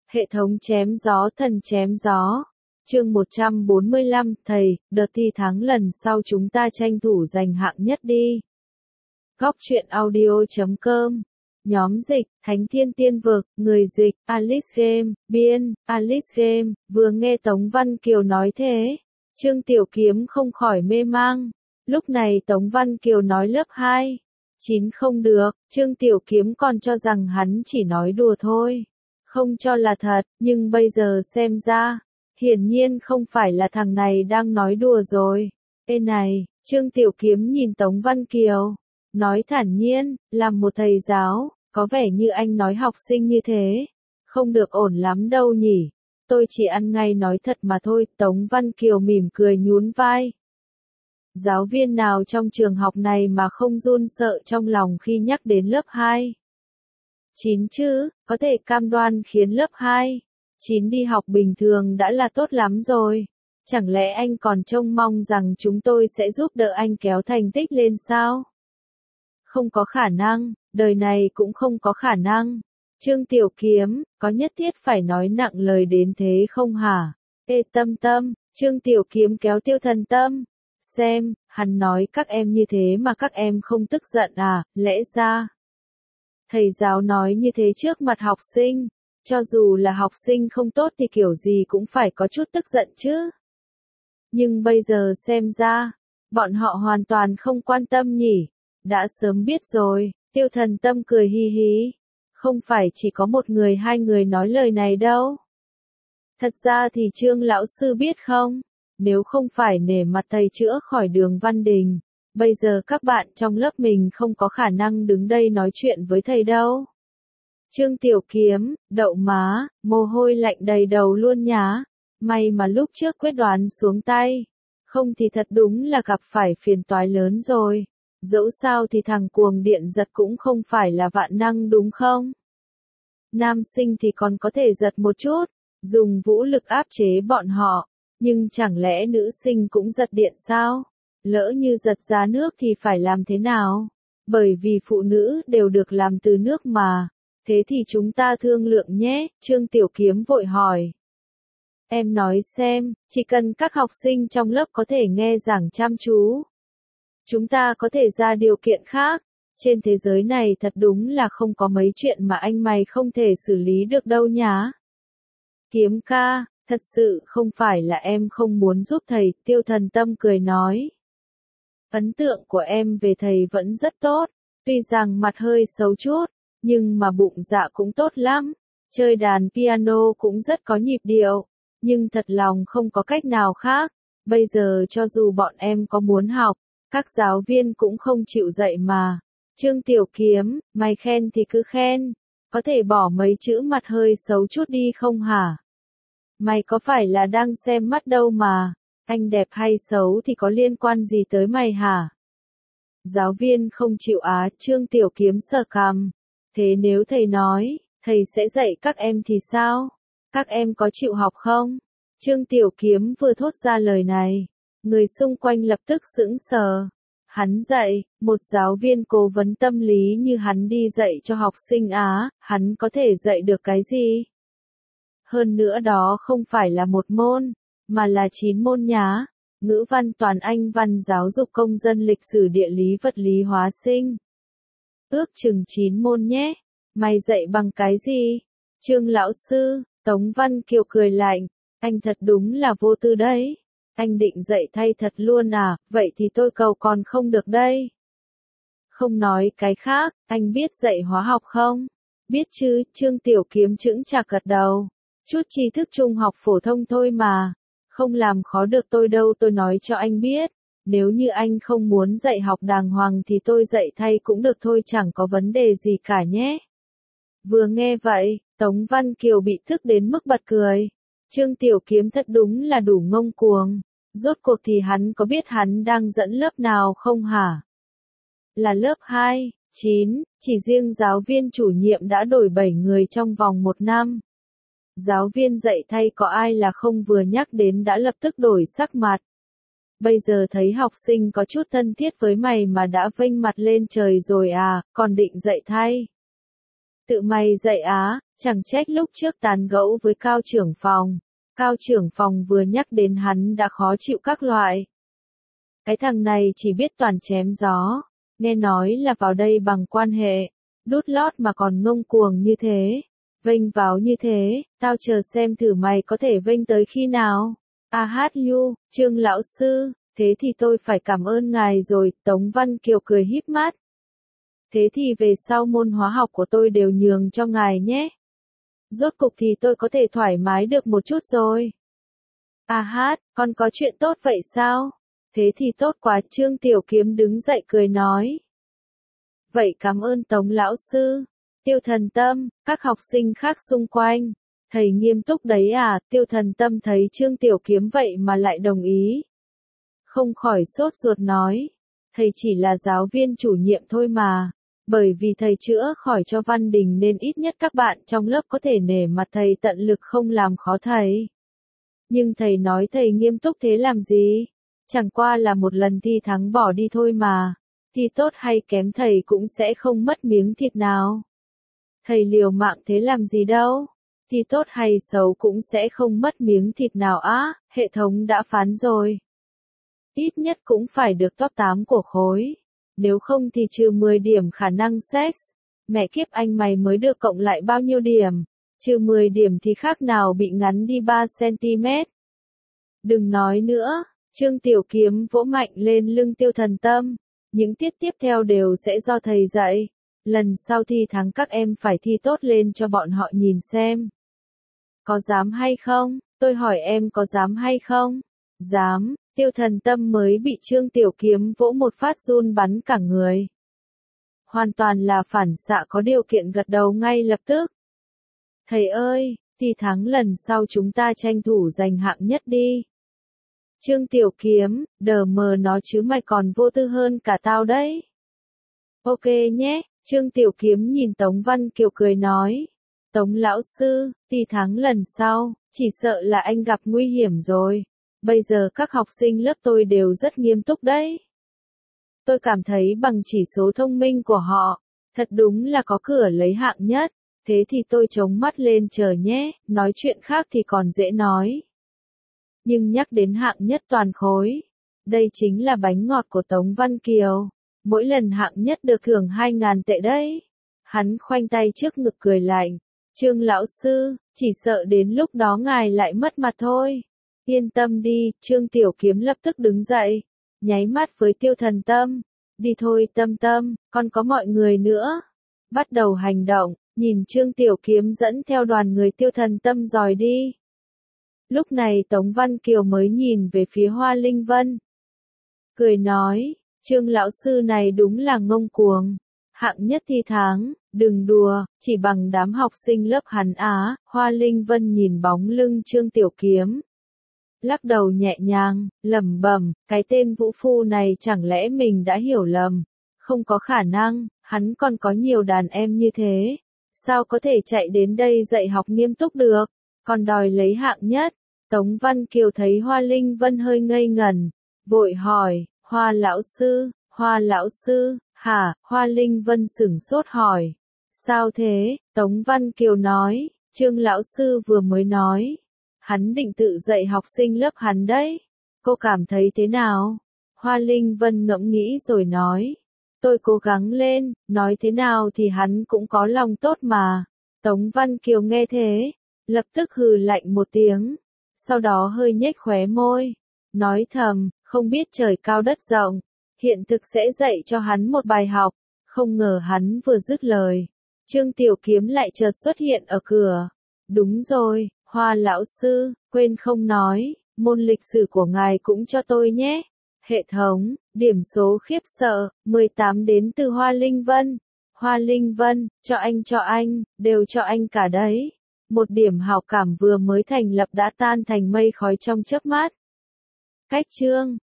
Hệ thống chém gió thần chém gió. Chương 145, thầy, đợt thi tháng lần sau chúng ta tranh thủ giành hạng nhất đi. Góc truyện audio.com. Nhóm dịch, Thánh Thiên Tiên Vực, người dịch, Alice Game, biên, Alice Game, vừa nghe Tống Văn Kiều nói thế. Trương Tiểu Kiếm không khỏi mê mang. Lúc này Tống Văn Kiều nói lớp 2. 9 không được, Trương Tiểu Kiếm còn cho rằng hắn chỉ nói đùa thôi. Không cho là thật, nhưng bây giờ xem ra, hiển nhiên không phải là thằng này đang nói đùa rồi. Ê này, Trương Tiểu Kiếm nhìn Tống Văn Kiều, nói thản nhiên, làm một thầy giáo, có vẻ như anh nói học sinh như thế, không được ổn lắm đâu nhỉ. Tôi chỉ ăn ngay nói thật mà thôi. Tống Văn Kiều mỉm cười nhún vai. Giáo viên nào trong trường học này mà không run sợ trong lòng khi nhắc đến lớp 2? 9 chứ, có thể cam đoan khiến lớp 2, 9 đi học bình thường đã là tốt lắm rồi. Chẳng lẽ anh còn trông mong rằng chúng tôi sẽ giúp đỡ anh kéo thành tích lên sao? Không có khả năng, đời này cũng không có khả năng. Trương Tiểu Kiếm, có nhất thiết phải nói nặng lời đến thế không hả? Ê Tâm Tâm, Trương Tiểu Kiếm kéo Tiêu Thần Tâm. Xem, hắn nói các em như thế mà các em không tức giận à, lẽ ra. Thầy giáo nói như thế trước mặt học sinh, cho dù là học sinh không tốt thì kiểu gì cũng phải có chút tức giận chứ. Nhưng bây giờ xem ra, bọn họ hoàn toàn không quan tâm nhỉ, đã sớm biết rồi. Tiêu Thần Tâm cười hi hi, không phải chỉ có một người hai người nói lời này đâu. Thật ra thì Trương lão sư biết không, nếu không phải nể mặt thầy chữa khỏi Đường Văn Đình, bây giờ các bạn trong lớp mình không có khả năng đứng đây nói chuyện với thầy đâu. Trương Tiểu Kiếm, đậu má, mồ hôi lạnh đầy đầu luôn nhá. May mà lúc trước quyết đoán xuống tay, không thì thật đúng là gặp phải phiền toái lớn rồi. Dẫu sao thì thằng cuồng điện giật cũng không phải là vạn năng đúng không? Nam sinh thì còn có thể giật một chút, dùng vũ lực áp chế bọn họ, nhưng chẳng lẽ nữ sinh cũng giật điện sao? Lỡ như giật giá nước thì phải làm thế nào? Bởi vì phụ nữ đều được làm từ nước mà. Thế thì chúng ta thương lượng nhé, Trương Tiểu Kiếm vội hỏi. Em nói xem, chỉ cần các học sinh trong lớp có thể nghe giảng chăm chú, chúng ta có thể ra điều kiện khác. Trên thế giới này thật đúng là không có mấy chuyện mà anh mày không thể xử lý được đâu nhá. Kiếm ca, thật sự không phải là em không muốn giúp thầy, Tiêu Thần Tâm cười nói. Ấn tượng của em về thầy vẫn rất tốt, tuy rằng mặt hơi xấu chút, nhưng mà bụng dạ cũng tốt lắm. Chơi đàn piano cũng rất có nhịp điệu, nhưng thật lòng không có cách nào khác. Bây giờ cho dù bọn em có muốn học, các giáo viên cũng không chịu dạy mà. Trương Tiểu Kiếm, mày khen thì cứ khen, có thể bỏ mấy chữ mặt hơi xấu chút đi không hả? Mày có phải là đang xem mắt đâu mà, anh đẹp hay xấu thì có liên quan gì tới mày hả? Giáo viên không chịu á, Trương Tiểu Kiếm sờ cằm. Thế nếu thầy nói, thầy sẽ dạy các em thì sao? Các em có chịu học không? Trương Tiểu Kiếm vừa thốt ra lời này, người xung quanh lập tức sững sờ. Hắn dạy, một giáo viên cố vấn tâm lý như hắn đi dạy cho học sinh Á, hắn có thể dạy được cái gì? Hơn nữa đó không phải là một môn, mà là 9 môn nhá. Ngữ văn toán Anh văn giáo dục công dân lịch sử địa lý vật lý hóa sinh. Ước chừng 9 môn nhé. Mày dạy bằng cái gì? Trương lão sư, Tống Văn Kiều cười lạnh. Anh thật đúng là vô tư đấy. Anh định dạy thay thật luôn à, vậy thì tôi cầu còn không được đây. Không nói cái khác, anh biết dạy hóa học không? Biết chứ, Trương Tiểu Kiếm chững chạc gật đầu. Chút tri thức trung học phổ thông thôi mà. Không làm khó được tôi đâu, tôi nói cho anh biết. Nếu như anh không muốn dạy học đàng hoàng thì tôi dạy thay cũng được thôi, chẳng có vấn đề gì cả nhé. Vừa nghe vậy, Tống Văn Kiều bị tức đến mức bật cười. Trương Tiểu Kiếm thật đúng là đủ ngông cuồng. Rốt cuộc thì hắn có biết hắn đang dẫn lớp nào không hả? Là lớp 2, 9, chỉ riêng giáo viên chủ nhiệm đã đổi 7 người trong vòng 1 năm. Giáo viên dạy thay có ai là không vừa nhắc đến đã lập tức đổi sắc mặt. Bây giờ thấy học sinh có chút thân thiết với mày mà đã vênh mặt lên trời rồi à, còn định dạy thay. Tự mày dạy á, Chẳng trách lúc trước tán gẫu với Cao trưởng phòng vừa nhắc đến hắn đã khó chịu các loại. Cái thằng này chỉ biết toàn chém gió, nghe nói là vào đây bằng quan hệ, đút lót mà còn ngông cuồng như thế, vênh váo như thế, tao chờ xem thử mày có thể vênh tới khi nào. Trương lão sư, thế thì tôi phải cảm ơn ngài rồi, Tống Văn Kiều cười híp mắt. Thế thì về sau môn hóa học của tôi đều nhường cho ngài nhé. Rốt cục thì tôi có thể thoải mái được một chút rồi. Con có chuyện tốt vậy sao? Thế thì tốt quá, Trương Tiểu Kiếm đứng dậy cười nói. Vậy cảm ơn Tống lão sư. Tiêu Thần Tâm, các học sinh khác xung quanh. Thầy nghiêm túc đấy à? Tiêu Thần Tâm thấy Trương Tiểu Kiếm vậy mà lại đồng ý. Không khỏi sốt ruột nói. Thầy chỉ là giáo viên chủ nhiệm thôi mà. Bởi vì thầy chữa khỏi cho Văn Đình nên ít nhất các bạn trong lớp có thể nể mặt thầy tận lực không làm khó thầy. Nhưng thầy nói thầy nghiêm túc thế làm gì? Chẳng qua là một lần thi thắng bỏ đi thôi mà. Thi tốt hay kém thầy cũng sẽ không mất miếng thịt nào. Thầy liều mạng thế làm gì đâu. Thi tốt hay xấu cũng sẽ không mất miếng thịt nào á, hệ thống đã phán rồi. Ít nhất cũng phải được top 8 của khối. Nếu không thì trừ 10 điểm khả năng sex. Mẹ kiếp anh mày mới được cộng lại bao nhiêu điểm. Trừ 10 điểm thì khác nào bị ngắn đi 3cm. Đừng nói nữa. Trương Tiểu Kiếm vỗ mạnh lên lưng Tiêu Thần Tâm. Những tiết tiếp theo đều sẽ do thầy dạy. Lần sau thi thắng các em phải thi tốt lên cho bọn họ nhìn xem. Có dám hay không? Tôi hỏi em có dám hay không? Dám. Tiêu Thần Tâm mới bị Trương Tiểu Kiếm vỗ một phát run bắn cả người. Hoàn toàn là phản xạ có điều kiện gật đầu ngay lập tức. Thầy ơi, thi thắng lần sau chúng ta tranh thủ giành hạng nhất đi. Trương Tiểu Kiếm, đờ mờ nó chứ mày còn vô tư hơn cả tao đấy. Ok nhé, Trương Tiểu Kiếm nhìn Tống Văn Kiều cười nói. Tống lão sư, thi thắng lần sau, chỉ sợ là anh gặp nguy hiểm rồi. Bây giờ các học sinh lớp tôi đều rất nghiêm túc đấy. Tôi cảm thấy bằng chỉ số thông minh của họ, thật đúng là có cửa lấy hạng nhất. Thế thì tôi chống mắt lên chờ nhé, nói chuyện khác thì còn dễ nói. Nhưng nhắc đến hạng nhất toàn khối, đây chính là bánh ngọt của Tống Văn Kiều. Mỗi lần hạng nhất được thưởng 2.000 tệ đấy. Hắn khoanh tay trước ngực cười lạnh. Trương lão sư, chỉ sợ đến lúc đó ngài lại mất mặt thôi. Yên tâm đi, Trương Tiểu Kiếm lập tức đứng dậy, nháy mắt với Tiêu Thần Tâm. Đi thôi Tâm Tâm, còn có mọi người nữa. Bắt đầu hành động, nhìn Trương Tiểu Kiếm dẫn theo đoàn người Tiêu Thần Tâm dòi đi. Lúc này Tống Văn Kiều mới nhìn về phía Hoa Linh Vân. Cười nói, Trương lão sư này đúng là ngông cuồng. Hạng nhất thi tháng, đừng đùa, chỉ bằng đám học sinh lớp hắn á. Hoa Linh Vân nhìn bóng lưng Trương Tiểu Kiếm. Lắc đầu nhẹ nhàng, lẩm bẩm, cái tên vũ phu này chẳng lẽ mình đã hiểu lầm. Không có khả năng, hắn còn có nhiều đàn em như thế. Sao có thể chạy đến đây dạy học nghiêm túc được, còn đòi lấy hạng nhất. Tống Văn Kiều thấy Hoa Linh Vân hơi ngây ngẩn, vội hỏi, Hoa lão sư, hả? Hoa Linh Vân sửng sốt hỏi, sao thế? Tống Văn Kiều nói, Trương lão sư vừa mới nói, hắn định tự dạy học sinh lớp hắn đấy. Cô cảm thấy thế nào? Hoa Linh Vân ngẫm nghĩ rồi nói, tôi cố gắng lên, nói thế nào thì hắn cũng có lòng tốt mà. Tống Văn Kiều nghe thế, lập tức hừ lạnh một tiếng, sau đó hơi nhếch khóe môi, nói thầm, không biết trời cao đất rộng, hiện thực sẽ dạy cho hắn một bài học. Không ngờ hắn vừa dứt lời, Trương Tiểu Kiếm lại chợt xuất hiện ở cửa. Đúng rồi, Hoa lão sư, quên không nói, môn lịch sử của ngài cũng cho tôi nhé. Hệ thống, điểm số khiếp sợ, 18 đến từ Hoa Linh Vân. Hoa Linh Vân, cho anh, đều cho anh cả đấy. Một điểm hảo cảm vừa mới thành lập đã tan thành mây khói trong chớp mắt. Cách chương